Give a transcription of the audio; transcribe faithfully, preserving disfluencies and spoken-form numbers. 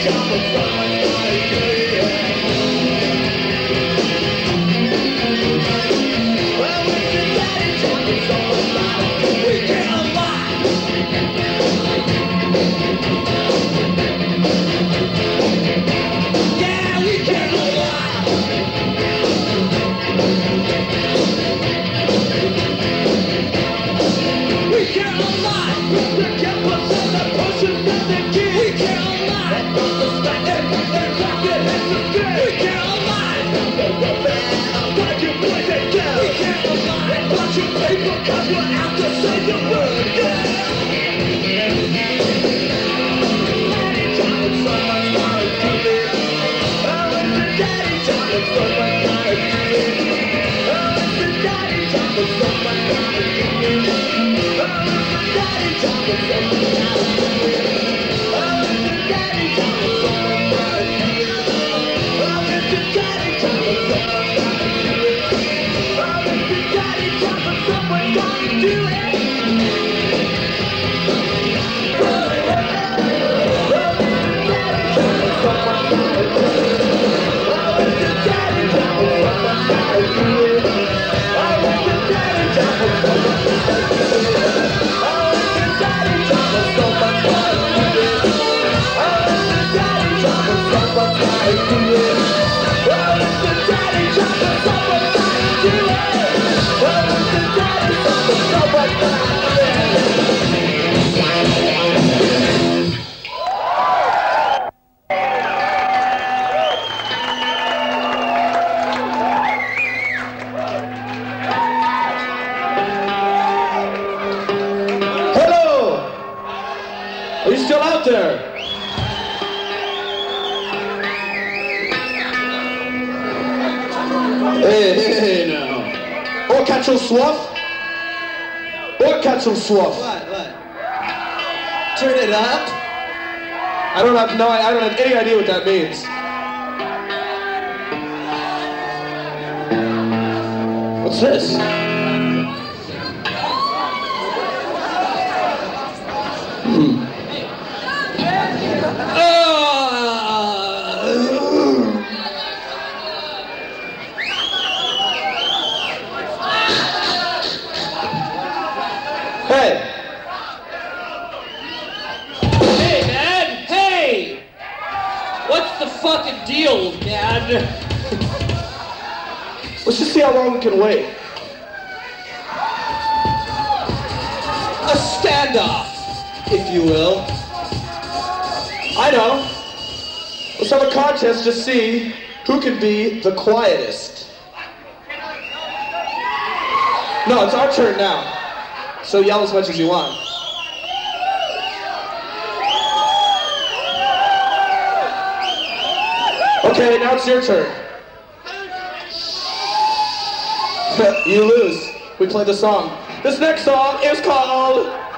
Soif. What, what? Turn it up? I don't have, no, I, I don't have any idea what that means. What's this? Hmm. Deal, man. Let's just see how long we can wait. A standoff, if you will. I know. Let's have a contest to see who can be the quietest. No, it's our turn now. So yell as much as you want. Okay, now it's your turn. You lose. We played the song. This next song is called